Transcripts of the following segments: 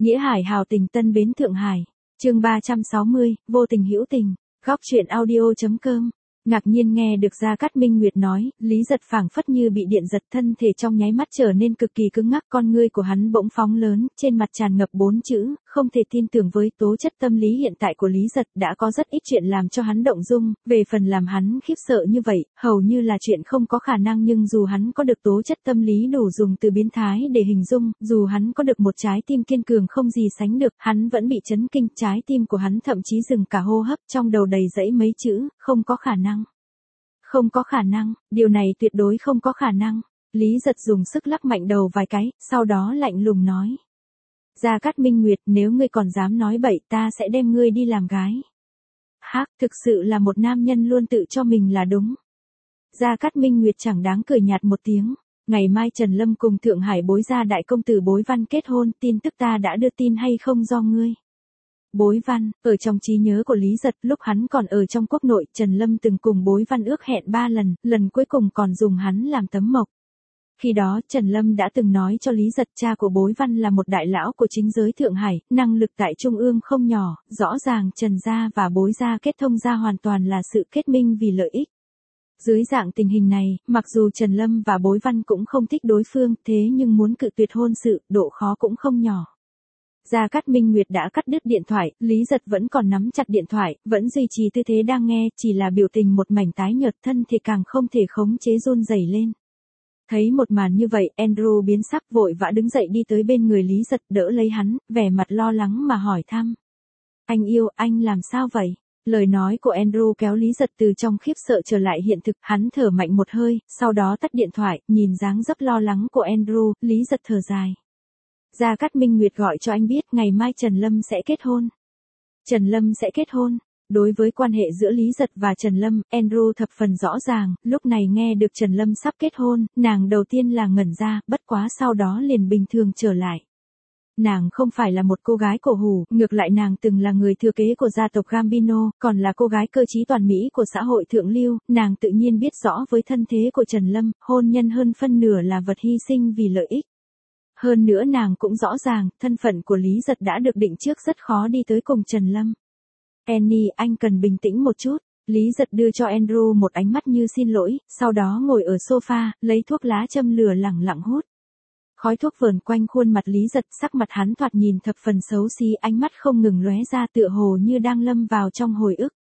Nghĩa Hải hào tình Tân Bến Thượng Hải. Chương 360, vô tình hữu tình. Góc truyện audio.com. Ngạc nhiên nghe được Gia Cát Minh Nguyệt nói, Lý Giật phảng phất như bị điện giật, thân thể trong nháy mắt trở nên cực kỳ cứng ngắc, con ngươi của hắn bỗng phóng lớn, trên mặt tràn ngập 4 chữ, không thể tin tưởng. Với tố chất tâm lý hiện tại của Lý Giật đã có rất ít chuyện làm cho hắn động dung, về phần làm hắn khiếp sợ như vậy, hầu như là chuyện không có khả năng. Nhưng dù hắn có được tố chất tâm lý đủ dùng từ biến thái để hình dung, dù hắn có được một trái tim kiên cường không gì sánh được, hắn vẫn bị chấn kinh, trái tim của hắn thậm chí dừng cả hô hấp, trong đầu đầy dẫy mấy chữ, không có khả năng. Không có khả năng, điều này tuyệt đối không có khả năng. Lý Giật dùng sức lắc mạnh đầu vài cái, sau đó lạnh lùng nói. Gia Cát Minh Nguyệt, nếu ngươi còn dám nói bậy, ta sẽ đem ngươi đi làm gái. Hắc, thực sự là một nam nhân luôn tự cho mình là đúng. Gia Cát Minh Nguyệt chẳng đáng cười nhạt một tiếng. Ngày mai Trần Lâm cùng Thượng Hải Bối gia đại công tử Bối Văn kết hôn, tin tức ta đã đưa tin hay không do ngươi. Bối Văn, ở trong trí nhớ của Lý Giật, lúc hắn còn ở trong quốc nội, Trần Lâm từng cùng Bối Văn ước hẹn 3 lần, lần cuối cùng còn dùng hắn làm tấm mộc. Khi đó, Trần Lâm đã từng nói cho Lý Giật, cha của Bối Văn là một đại lão của chính giới Thượng Hải, năng lực tại Trung ương không nhỏ, rõ ràng Trần gia và Bối gia kết thông gia hoàn toàn là sự kết minh vì lợi ích. Dưới dạng tình hình này, mặc dù Trần Lâm và Bối Văn cũng không thích đối phương, thế nhưng muốn cự tuyệt hôn sự, độ khó cũng không nhỏ. Gia Cát Minh Nguyệt đã cắt đứt điện thoại, Lý Giật vẫn còn nắm chặt điện thoại, vẫn duy trì tư thế đang nghe, chỉ là biểu tình một mảnh tái nhợt, thân thì càng không thể khống chế run rẩy lên. Thấy một màn như vậy, Andrew biến sắc, vội vã đứng dậy đi tới bên người Lý Giật, đỡ lấy hắn, vẻ mặt lo lắng mà hỏi thăm. Anh yêu, anh làm sao vậy? Lời nói của Andrew kéo Lý Giật từ trong khiếp sợ trở lại hiện thực, hắn thở mạnh một hơi, sau đó tắt điện thoại, nhìn dáng dấp lo lắng của Andrew, Lý Giật thở dài. Gia Cát Minh Nguyệt gọi cho anh biết ngày mai Trần Lâm sẽ kết hôn. Trần Lâm sẽ kết hôn. Đối với quan hệ giữa Lý Giật và Trần Lâm, Andrew thập phần rõ ràng, lúc này nghe được Trần Lâm sắp kết hôn, nàng đầu tiên là ngẩn ra, bất quá sau đó liền bình thường trở lại. Nàng không phải là một cô gái cổ hủ, ngược lại nàng từng là người thừa kế của gia tộc Gambino, còn là cô gái cơ trí toàn mỹ của xã hội thượng lưu, nàng tự nhiên biết rõ với thân thế của Trần Lâm, hôn nhân hơn phân nửa là vật hy sinh vì lợi ích. Hơn nữa nàng cũng rõ ràng, thân phận của Lý Giật đã được định trước, rất khó đi tới cùng Trần Lâm. Annie, anh cần bình tĩnh một chút. Lý Giật đưa cho Andrew một ánh mắt như xin lỗi, sau đó ngồi ở sofa, lấy thuốc lá châm lửa lẳng lặng hút. Khói thuốc vờn quanh khuôn mặt Lý Giật, sắc mặt hắn thoạt nhìn thập phần xấu xí, ánh mắt không ngừng lóe ra, tựa hồ như đang lâm vào trong hồi ức.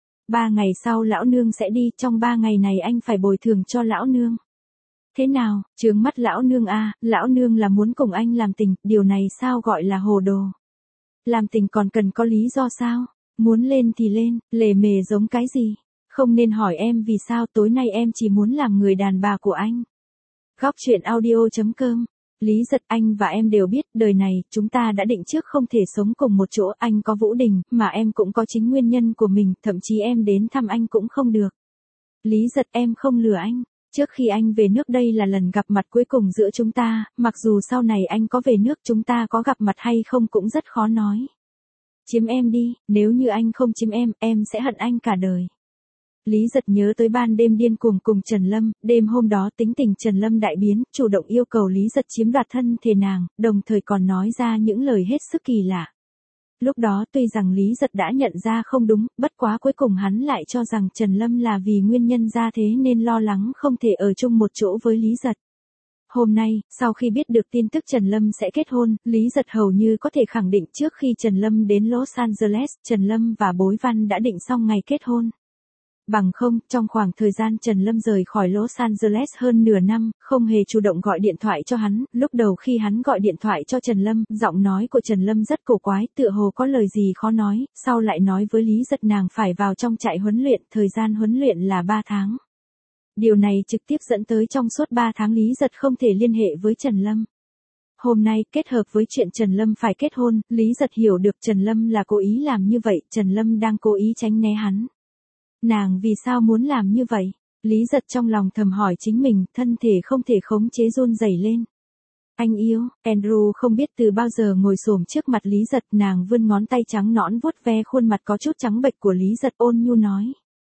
3 ngày sau lão nương sẽ đi, trong 3 ngày này anh phải bồi thường cho lão nương. Thế nào, chướng mắt lão nương à, lão nương là muốn cùng anh làm tình, điều này sao gọi là hồ đồ. Làm tình còn cần có lý do sao, muốn lên thì lên, lề mề giống cái gì, không nên hỏi em vì sao, tối nay em chỉ muốn làm người đàn bà của anh. Góc truyện audio.com. Lý Giật, anh và em đều biết, đời này, chúng ta đã định trước không thể sống cùng một chỗ, anh có Vũ Đình, mà em cũng có chính nguyên nhân của mình, thậm chí em đến thăm anh cũng không được. Lý Giật, em không lừa anh. Trước khi anh về nước đây là lần gặp mặt cuối cùng giữa chúng ta, mặc dù sau này anh có về nước chúng ta có gặp mặt hay không cũng rất khó nói. Chiếm em đi, nếu như anh không chiếm em sẽ hận anh cả đời. Lý Giật nhớ tới ban đêm điên cuồng cùng Trần Lâm, đêm hôm đó tính tình Trần Lâm đại biến, chủ động yêu cầu Lý Giật chiếm đoạt thân thể nàng, đồng thời còn nói ra những lời hết sức kỳ lạ. Lúc đó tuy rằng Lý Giật đã nhận ra không đúng, bất quá cuối cùng hắn lại cho rằng Trần Lâm là vì nguyên nhân ra thế nên lo lắng không thể ở chung một chỗ với Lý Giật. Hôm nay, sau khi biết được tin tức Trần Lâm sẽ kết hôn, Lý Giật hầu như có thể khẳng định trước khi Trần Lâm đến Los Angeles, Trần Lâm và Bối Văn đã định xong ngày kết hôn. Bằng không, trong khoảng thời gian Trần Lâm rời khỏi Los Angeles hơn nửa năm, không hề chủ động gọi điện thoại cho hắn, lúc đầu khi hắn gọi điện thoại cho Trần Lâm, giọng nói của Trần Lâm rất cổ quái, tựa hồ có lời gì khó nói, sau lại nói với Lý Giật nàng phải vào trong trại huấn luyện, thời gian huấn luyện là 3 tháng. Điều này trực tiếp dẫn tới trong suốt 3 tháng Lý Giật không thể liên hệ với Trần Lâm. Hôm nay, kết hợp với chuyện Trần Lâm phải kết hôn, Lý Giật hiểu được Trần Lâm là cố ý làm như vậy, Trần Lâm đang cố ý tránh né hắn. Nàng vì sao muốn làm như vậy? Lý Giật trong lòng thầm hỏi chính mình, thân thể không thể khống chế run rẩy lên. Anh yêu, Andrew không biết từ bao giờ ngồi xổm trước mặt Lý Giật, nàng vươn ngón tay trắng nõn vuốt ve khuôn mặt có chút trắng bệch của Lý Giật, ôn nhu nói.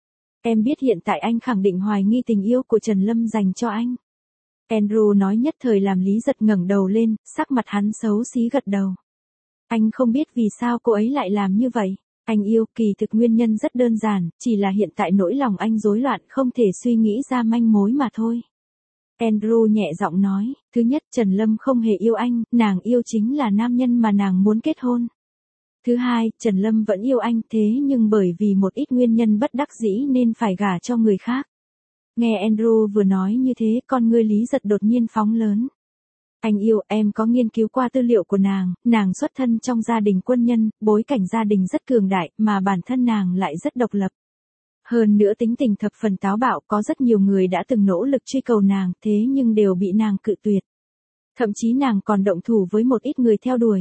Em biết hiện tại anh khẳng định hoài nghi tình yêu của Trần Lâm dành cho anh. Andrew nói nhất thời làm Lý Giật ngẩng đầu lên, sắc mặt hắn xấu xí gật đầu. Anh không biết vì sao cô ấy lại làm như vậy. Anh yêu, kỳ thực nguyên nhân rất đơn giản, chỉ là hiện tại nỗi lòng anh rối loạn không thể suy nghĩ ra manh mối mà thôi. Andrew nhẹ giọng nói, thứ nhất Trần Lâm không hề yêu anh, nàng yêu chính là nam nhân mà nàng muốn kết hôn. Thứ hai, Trần Lâm vẫn yêu anh thế nhưng bởi vì một ít nguyên nhân bất đắc dĩ nên phải gả cho người khác. Nghe Andrew vừa nói như thế, con ngươi Lý Giật đột nhiên phóng lớn. Anh yêu, em có nghiên cứu qua tư liệu của nàng xuất thân trong gia đình quân nhân, bối cảnh gia đình rất cường đại, mà bản thân nàng lại rất độc lập. Hơn nữa tính tình thập phần táo bạo, có rất nhiều người đã từng nỗ lực truy cầu nàng, thế nhưng đều bị nàng cự tuyệt. Thậm chí nàng còn động thủ với một ít người theo đuổi.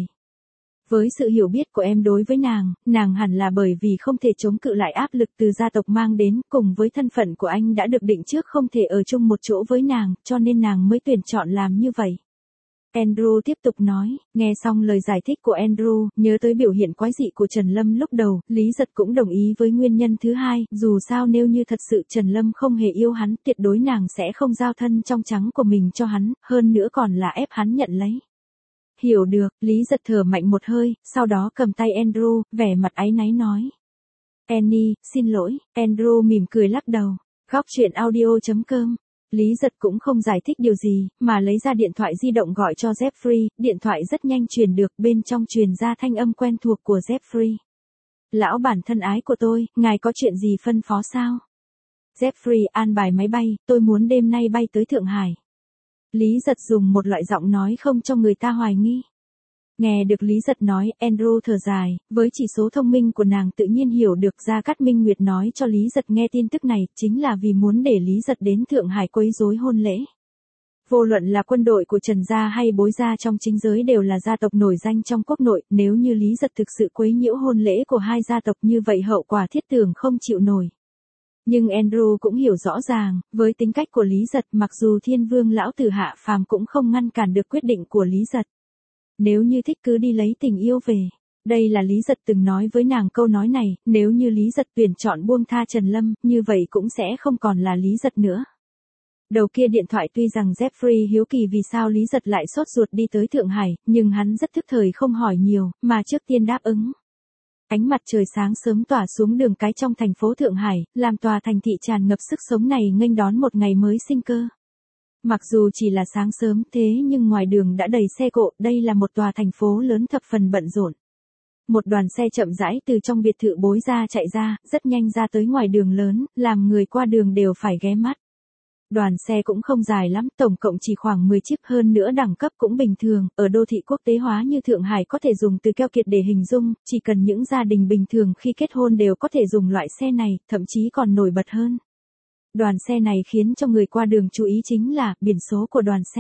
Với sự hiểu biết của em đối với nàng hẳn là bởi vì không thể chống cự lại áp lực từ gia tộc mang đến, cùng với thân phận của anh đã được định trước không thể ở chung một chỗ với nàng, cho nên nàng mới tuyển chọn làm như vậy. Andrew tiếp tục nói, nghe xong lời giải thích của Andrew, nhớ tới biểu hiện quái dị của Trần Lâm lúc đầu, Lý Giật cũng đồng ý với nguyên nhân thứ hai, dù sao nếu như thật sự Trần Lâm không hề yêu hắn, tuyệt đối nàng sẽ không giao thân trong trắng của mình cho hắn, hơn nữa còn là ép hắn nhận lấy. Hiểu được, Lý Giật thở mạnh một hơi, sau đó cầm tay Andrew, vẻ mặt áy náy nói. Annie, xin lỗi, Andrew mỉm cười lắc đầu. Góc truyện audio.com. Lý Giật cũng không giải thích điều gì, mà lấy ra điện thoại di động gọi cho Jeffrey, điện thoại rất nhanh truyền được, bên trong truyền ra thanh âm quen thuộc của Jeffrey. Lão bản thân ái của tôi, ngài có chuyện gì phân phó sao? Jeffrey an bài máy bay, tôi muốn đêm nay bay tới Thượng Hải. Lý Giật dùng một loại giọng nói không cho người ta hoài nghi. Nghe được Lý Giật nói, Andrew thở dài, với chỉ số thông minh của nàng tự nhiên hiểu được Gia Cát Minh Nguyệt nói cho Lý Giật nghe tin tức này, chính là vì muốn để Lý Giật đến Thượng Hải quấy rối hôn lễ. Vô luận là quân đội của Trần gia hay Bối gia trong chính giới đều là gia tộc nổi danh trong quốc nội, nếu như Lý Giật thực sự quấy nhiễu hôn lễ của hai gia tộc như vậy hậu quả thiết tưởng không chịu nổi. Nhưng Andrew cũng hiểu rõ ràng, với tính cách của Lý Giật mặc dù Thiên Vương lão tử hạ phàm cũng không ngăn cản được quyết định của Lý Giật. Nếu như thích cứ đi lấy tình yêu về. Đây là Lý Giật từng nói với nàng câu nói này, nếu như Lý Giật tuyển chọn buông tha Trần Lâm, như vậy cũng sẽ không còn là Lý Giật nữa. Đầu kia điện thoại tuy rằng Jeffrey hiếu kỳ vì sao Lý Giật lại sốt ruột đi tới Thượng Hải, nhưng hắn rất thức thời không hỏi nhiều, mà trước tiên đáp ứng. Ánh mặt trời sáng sớm tỏa xuống đường cái trong thành phố Thượng Hải, làm tòa thành thị tràn ngập sức sống này nghênh đón một ngày mới sinh cơ. Mặc dù chỉ là sáng sớm thế nhưng ngoài đường đã đầy xe cộ, đây là một tòa thành phố lớn thập phần bận rộn. Một đoàn xe chậm rãi từ trong biệt thự Bối gia chạy ra, rất nhanh ra tới ngoài đường lớn, làm người qua đường đều phải ghé mắt. Đoàn xe cũng không dài lắm, tổng cộng chỉ khoảng 10 chiếc, hơn nữa đẳng cấp cũng bình thường, ở đô thị quốc tế hóa như Thượng Hải có thể dùng từ keo kiệt để hình dung, chỉ cần những gia đình bình thường khi kết hôn đều có thể dùng loại xe này, thậm chí còn nổi bật hơn. Đoàn xe này khiến cho người qua đường chú ý chính là biển số của đoàn xe.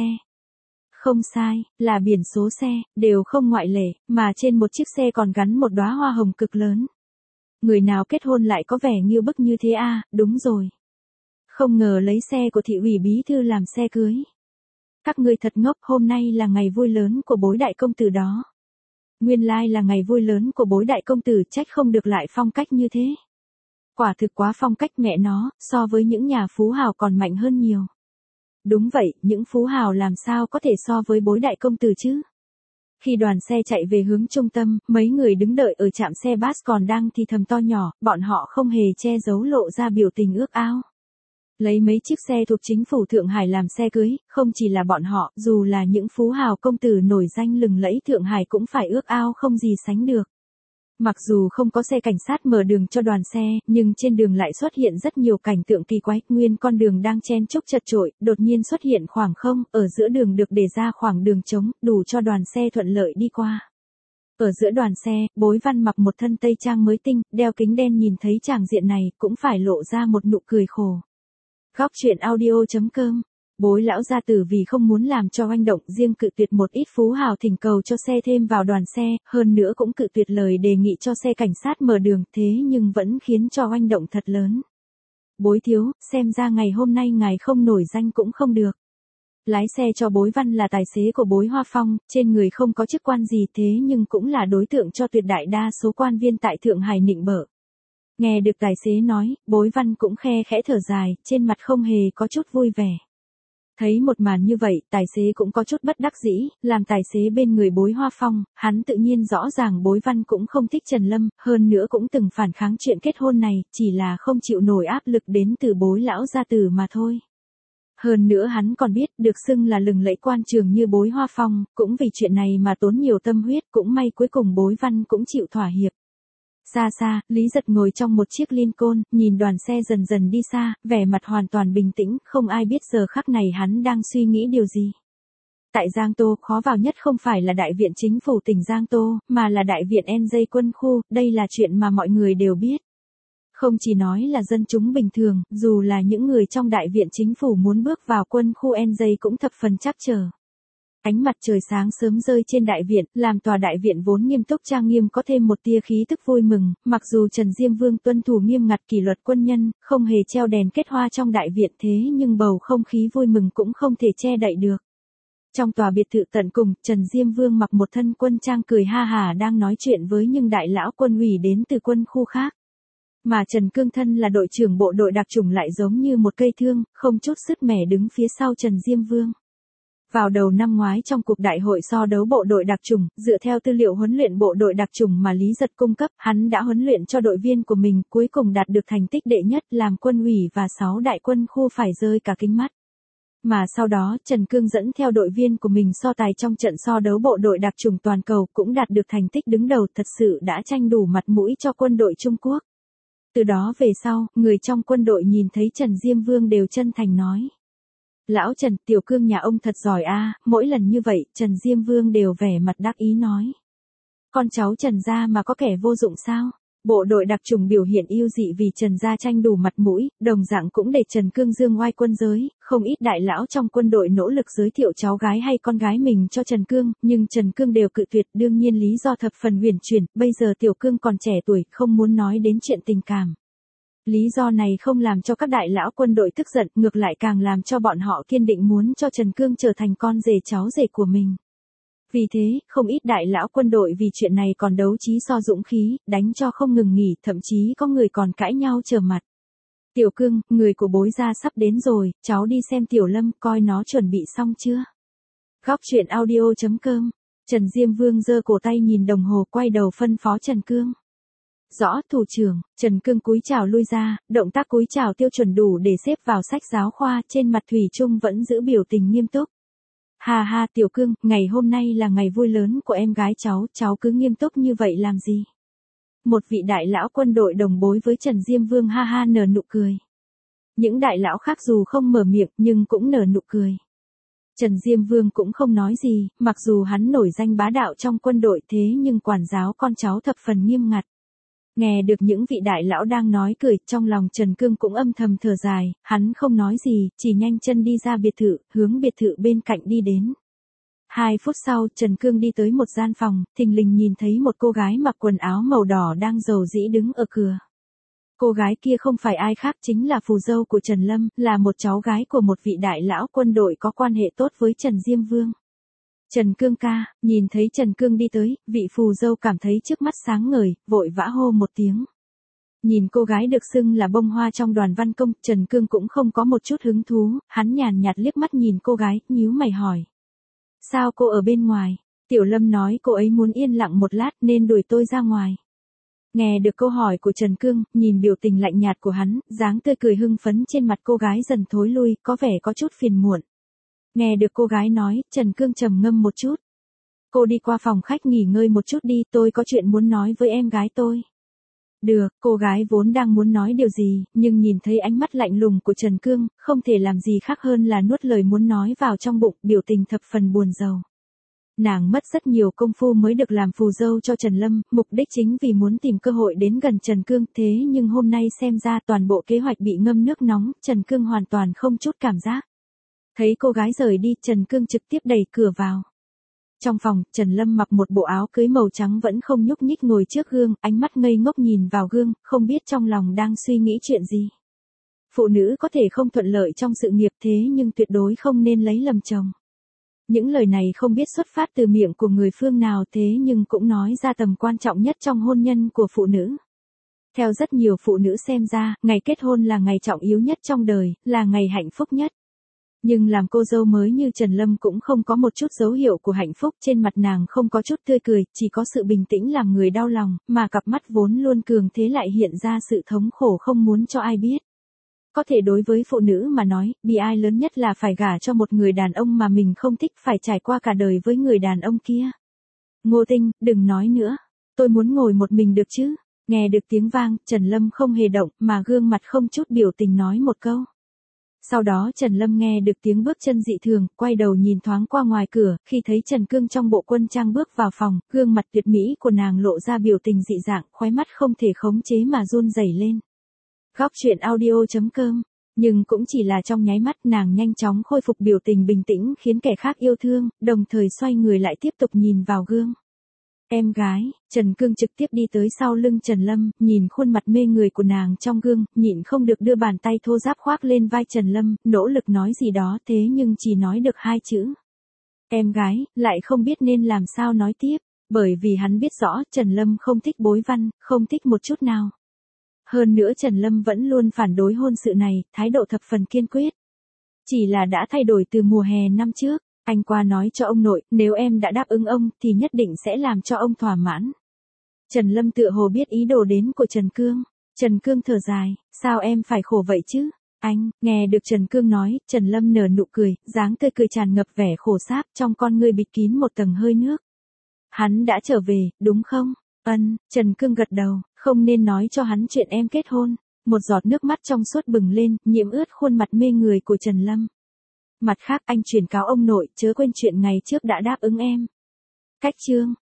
Không sai, là biển số xe, đều không ngoại lệ, mà trên một chiếc xe còn gắn một đóa hoa hồng cực lớn. Người nào kết hôn lại có vẻ nghiêu bức như thế à, đúng rồi. Không ngờ lấy xe của thị ủy bí thư làm xe cưới. Các ngươi thật ngốc, hôm nay là ngày vui lớn của Bối đại công tử đó. Nguyên lai là ngày vui lớn của Bối đại công tử, trách không được lại phong cách như thế. Quả thực quá phong cách mẹ nó, so với những nhà phú hào còn mạnh hơn nhiều. Đúng vậy, những phú hào làm sao có thể so với Bối đại công tử chứ? Khi đoàn xe chạy về hướng trung tâm, mấy người đứng đợi ở trạm xe bus còn đang thì thầm to nhỏ, bọn họ không hề che giấu lộ ra biểu tình ước ao. Lấy mấy chiếc xe thuộc chính phủ Thượng Hải làm xe cưới, không chỉ là bọn họ, dù là những phú hào công tử nổi danh lừng lẫy Thượng Hải cũng phải ước ao không gì sánh được. Mặc dù không có xe cảnh sát mở đường cho đoàn xe, nhưng trên đường lại xuất hiện rất nhiều cảnh tượng kỳ quái, nguyên con đường đang chen chúc chật chội, đột nhiên xuất hiện khoảng không, ở giữa đường được để ra khoảng đường trống, đủ cho đoàn xe thuận lợi đi qua. Ở giữa đoàn xe, Bối Văn mặc một thân tây trang mới tinh, đeo kính đen nhìn thấy tràng diện này, cũng phải lộ ra một nụ cười khổ. Góc truyện audio.com. Bối lão gia tử vì không muốn làm cho oanh động, riêng cự tuyệt một ít phú hào thỉnh cầu cho xe thêm vào đoàn xe, hơn nữa cũng cự tuyệt lời đề nghị cho xe cảnh sát mở đường, thế nhưng vẫn khiến cho oanh động thật lớn. Bối thiếu, xem ra ngày hôm nay ngài không nổi danh cũng không được. Lái xe cho Bối Văn là tài xế của Bối Hoa Phong, trên người không có chức quan gì thế nhưng cũng là đối tượng cho tuyệt đại đa số quan viên tại Thượng Hải nịnh bợ. Nghe được tài xế nói, Bối Văn cũng khe khẽ thở dài, trên mặt không hề có chút vui vẻ. Thấy một màn như vậy, tài xế cũng có chút bất đắc dĩ, làm tài xế bên người Bối Hoa Phong, hắn tự nhiên rõ ràng Bối Văn cũng không thích Trần Lâm, hơn nữa cũng từng phản kháng chuyện kết hôn này, chỉ là không chịu nổi áp lực đến từ Bối lão gia tử mà thôi. Hơn nữa hắn còn biết, được xưng là lừng lẫy quan trường như Bối Hoa Phong, cũng vì chuyện này mà tốn nhiều tâm huyết, cũng may cuối cùng Bối Văn cũng chịu thỏa hiệp. Xa xa, Lý Giật ngồi trong một chiếc Lincoln, nhìn đoàn xe dần dần đi xa, vẻ mặt hoàn toàn bình tĩnh, không ai biết giờ khắc này hắn đang suy nghĩ điều gì. Tại Giang Tô, khó vào nhất không phải là đại viện chính phủ tỉnh Giang Tô, mà là đại viện NJ quân khu, đây là chuyện mà mọi người đều biết. Không chỉ nói là dân chúng bình thường, dù là những người trong đại viện chính phủ muốn bước vào quân khu NJ cũng thập phần trắc trở. Ánh mặt trời sáng sớm rơi trên đại viện, làm tòa đại viện vốn nghiêm túc trang nghiêm có thêm một tia khí tức vui mừng, mặc dù Trần Diêm Vương tuân thủ nghiêm ngặt kỷ luật quân nhân, không hề treo đèn kết hoa trong đại viện thế nhưng bầu không khí vui mừng cũng không thể che đậy được. Trong tòa biệt thự tận cùng, Trần Diêm Vương mặc một thân quân trang cười ha hả đang nói chuyện với những đại lão quân ủy đến từ quân khu khác. Mà Trần Cương thân là đội trưởng bộ đội đặc chủng lại giống như một cây thương, không chút sứt mẻ đứng phía sau Trần Diêm Vương. Vào đầu năm ngoái trong cuộc đại hội so đấu bộ đội đặc chủng, dựa theo tư liệu huấn luyện bộ đội đặc chủng mà Lý Giật cung cấp, hắn đã huấn luyện cho đội viên của mình, cuối cùng đạt được thành tích đệ nhất, làm quân ủy và 6 đại quân khu phải rơi cả kính mắt. Mà sau đó, Trần Cương dẫn theo đội viên của mình so tài trong trận so đấu bộ đội đặc chủng toàn cầu, cũng đạt được thành tích đứng đầu, thật sự đã tranh đủ mặt mũi cho quân đội Trung Quốc. Từ đó về sau, người trong quân đội nhìn thấy Trần Diêm Vương đều chân thành nói. Lão Trần, Tiểu Cương nhà ông thật giỏi a. Mỗi lần như vậy, Trần Diêm Vương đều vẻ mặt đắc ý nói. Con cháu Trần gia mà có kẻ vô dụng sao? Bộ đội đặc chủng biểu hiện yêu dị vì Trần gia tranh đủ mặt mũi, đồng dạng cũng để Trần Cương dương oai quân giới, không ít đại lão trong quân đội nỗ lực giới thiệu cháu gái hay con gái mình cho Trần Cương, nhưng Trần Cương đều cự tuyệt, đương nhiên lý do thập phần huyền chuyển, bây giờ Tiểu Cương còn trẻ tuổi, không muốn nói đến chuyện tình cảm. Lý do này không làm cho các đại lão quân đội tức giận, ngược lại càng làm cho bọn họ kiên định muốn cho Trần Cương trở thành con rể cháu rể của mình. Vì thế, không ít đại lão quân đội vì chuyện này còn đấu trí so dũng khí, đánh cho không ngừng nghỉ, thậm chí có người còn cãi nhau trở mặt. Tiểu Cương, người của bối gia sắp đến rồi, cháu đi xem Tiểu Lâm, coi nó chuẩn bị xong chưa. Góc truyện audio.com. Trần Diêm Vương giơ cổ tay nhìn đồng hồ, quay đầu phân phó Trần Cương. Rõ, thủ trưởng. Trần Cương cúi chào lui ra, động tác cúi chào tiêu chuẩn đủ để xếp vào sách giáo khoa, trên mặt thủy chung vẫn giữ biểu tình nghiêm túc. Ha ha, Tiểu Cương, ngày hôm nay là ngày vui lớn của em gái cháu cứ nghiêm túc như vậy làm gì? Một vị đại lão quân đội đồng bối với Trần Diêm Vương ha ha nở nụ cười. Những đại lão khác dù không mở miệng nhưng cũng nở nụ cười. Trần Diêm Vương cũng không nói gì, mặc dù hắn nổi danh bá đạo trong quân đội thế nhưng quản giáo con cháu thập phần nghiêm ngặt. Nghe được những vị đại lão đang nói cười, trong lòng Trần Cương cũng âm thầm thở dài, hắn không nói gì, chỉ nhanh chân đi ra biệt thự, hướng biệt thự bên cạnh đi đến. 2 phút sau, Trần Cương đi tới một gian phòng, thình lình nhìn thấy một cô gái mặc quần áo màu đỏ đang rầu rĩ đứng ở cửa. Cô gái kia không phải ai khác chính là phù dâu của Trần Lâm, là một cháu gái của một vị đại lão quân đội có quan hệ tốt với Trần Diêm Vương. Trần Cương ca, nhìn thấy Trần Cương đi tới, vị phù dâu cảm thấy trước mắt sáng ngời, vội vã hô một tiếng. Nhìn cô gái được xưng là bông hoa trong đoàn văn công, Trần Cương cũng không có một chút hứng thú, hắn nhàn nhạt liếc mắt nhìn cô gái, nhíu mày hỏi. Sao cô ở bên ngoài? Tiểu Lâm nói cô ấy muốn yên lặng một lát nên đuổi tôi ra ngoài. Nghe được câu hỏi của Trần Cương, nhìn biểu tình lạnh nhạt của hắn, dáng tươi cười hưng phấn trên mặt cô gái dần thối lui, có vẻ có chút phiền muộn. Nghe được cô gái nói, Trần Cương trầm ngâm một chút. Cô đi qua phòng khách nghỉ ngơi một chút đi, tôi có chuyện muốn nói với em gái tôi. Được, cô gái vốn đang muốn nói điều gì, nhưng nhìn thấy ánh mắt lạnh lùng của Trần Cương, không thể làm gì khác hơn là nuốt lời muốn nói vào trong bụng, biểu tình thập phần buồn rầu. Nàng mất rất nhiều công phu mới được làm phù dâu cho Trần Lâm, mục đích chính vì muốn tìm cơ hội đến gần Trần Cương, thế nhưng hôm nay xem ra toàn bộ kế hoạch bị ngâm nước nóng, Trần Cương hoàn toàn không chút cảm giác. Thấy cô gái rời đi, Trần Cương trực tiếp đẩy cửa vào. Trong phòng, Trần Lâm mặc một bộ áo cưới màu trắng vẫn không nhúc nhích ngồi trước gương, ánh mắt ngây ngốc nhìn vào gương, không biết trong lòng đang suy nghĩ chuyện gì. Phụ nữ có thể không thuận lợi trong sự nghiệp thế nhưng tuyệt đối không nên lấy lầm chồng. Những lời này không biết xuất phát từ miệng của người phương nào thế nhưng cũng nói ra tầm quan trọng nhất trong hôn nhân của phụ nữ. Theo rất nhiều phụ nữ xem ra, ngày kết hôn là ngày trọng yếu nhất trong đời, là ngày hạnh phúc nhất. Nhưng làm cô dâu mới như Trần Lâm cũng không có một chút dấu hiệu của hạnh phúc, trên mặt nàng không có chút tươi cười, chỉ có sự bình tĩnh làm người đau lòng, mà cặp mắt vốn luôn cường thế lại hiện ra sự thống khổ không muốn cho ai biết. Có thể đối với phụ nữ mà nói, bi ai lớn nhất là phải gả cho một người đàn ông mà mình không thích, phải trải qua cả đời với người đàn ông kia. Ngô Tinh, đừng nói nữa. Tôi muốn ngồi một mình được chứ. Nghe được tiếng vang, Trần Lâm không hề động, mà gương mặt không chút biểu tình nói một câu. Sau đó Trần Lâm nghe được tiếng bước chân dị thường, quay đầu nhìn thoáng qua ngoài cửa, khi thấy Trần Cương trong bộ quân trang bước vào phòng, gương mặt tuyệt mỹ của nàng lộ ra biểu tình dị dạng, khóe mắt không thể khống chế mà run rẩy lên. Góc truyện audio.com. Nhưng cũng chỉ là trong nháy mắt, nàng nhanh chóng khôi phục biểu tình bình tĩnh khiến kẻ khác yêu thương, đồng thời xoay người lại tiếp tục nhìn vào gương. Em gái, Trần Cương trực tiếp đi tới sau lưng Trần Lâm, nhìn khuôn mặt mê người của nàng trong gương, nhịn không được đưa bàn tay thô ráp khoác lên vai Trần Lâm, nỗ lực nói gì đó thế nhưng chỉ nói được 2 chữ. Em gái, lại không biết nên làm sao nói tiếp, bởi vì hắn biết rõ Trần Lâm không thích bối văn, không thích một chút nào. Hơn nữa Trần Lâm vẫn luôn phản đối hôn sự này, thái độ thập phần kiên quyết. Chỉ là đã thay đổi từ mùa hè năm trước. Anh qua nói cho ông nội, nếu em đã đáp ứng ông, thì nhất định sẽ làm cho ông thỏa mãn. Trần Lâm tựa hồ biết ý đồ đến của Trần Cương. Trần Cương thở dài, sao em phải khổ vậy chứ? Anh, nghe được Trần Cương nói, Trần Lâm nở nụ cười, dáng tươi cười tràn ngập vẻ khổ sáp, trong con ngươi bịt kín một tầng hơi nước. Hắn đã trở về, đúng không? Trần Cương gật đầu, không nên nói cho hắn chuyện em kết hôn. Một giọt nước mắt trong suốt bừng lên, nhiễm ướt khuôn mặt mê người của Trần Lâm. Mặt khác anh chuyển cáo ông nội, chớ quên chuyện ngày trước đã đáp ứng em. Cách chương